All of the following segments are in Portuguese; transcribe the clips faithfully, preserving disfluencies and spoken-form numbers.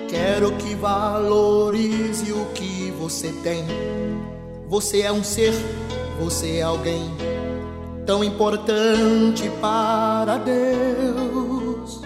Quero que valorize o que você tem. Você é um ser, você é alguém tão importante para Deus.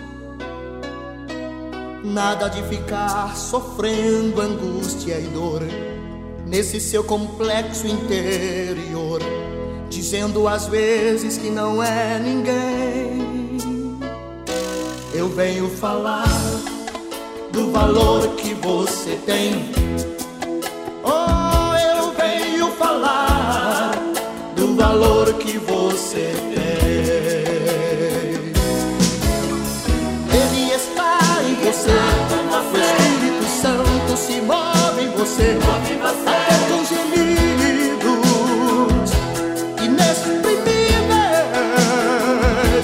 Nada de ficar sofrendo angústia e dor nesse seu complexo interior, dizendo às vezes que não é ninguém. Eu venho falar do valor que você tem. Oh, eu venho falar do valor que você tem. Ele está em você, o Espírito Santo se move em você, até com gemidos inexprimíveis,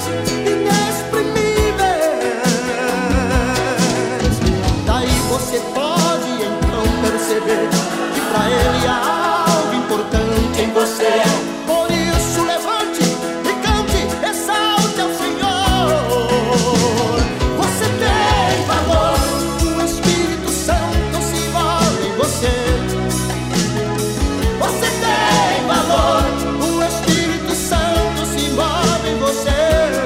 inexprimíveis. Daí você pode então perceber que pra Ele há algo importante em você. Por isso levante e cante, exalte ao Senhor. Você tem valor, o Espírito Santo se move em você. Você tem valor, o Espírito Santo se move em você.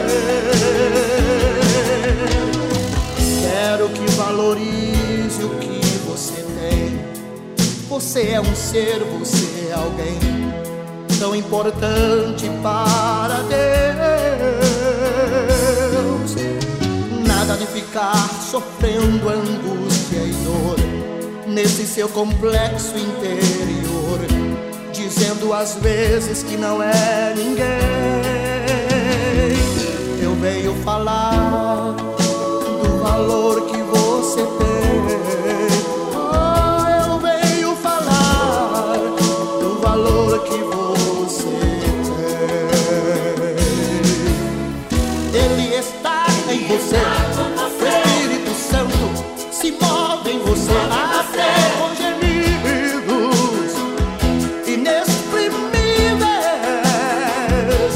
Quero que valorize o que você tem. Você é um ser, você é alguém tão importante para Deus. Nada de ficar sofrendo angústia e dor nesse seu complexo interior, dizendo às vezes que não é ninguém. Eu venho falar do valor que você tem. Oh, eu venho falar do valor que você tem. Ele está em você, o Espírito Santo se move em você, até com gemidos inexprimíveis,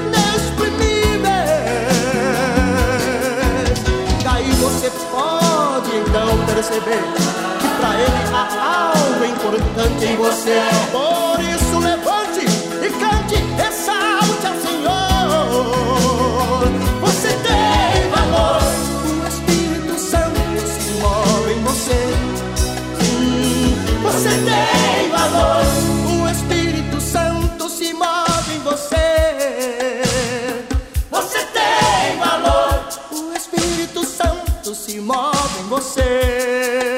inexprimíveis. Daí você pode então perceber que pra Ele há algo importante em você. Por isso levante e cante, exalte ao Senhor. Você tem valor, o Espírito Santo se move em você. Sim, você tem valor, o Espírito Santo se move em você. Você tem valor, o Espírito Santo se move em você.